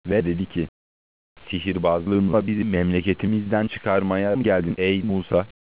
ve dedi ki, sihirbazlığınla bizi memleketimizden çıkarmaya mı geldin ey Musa?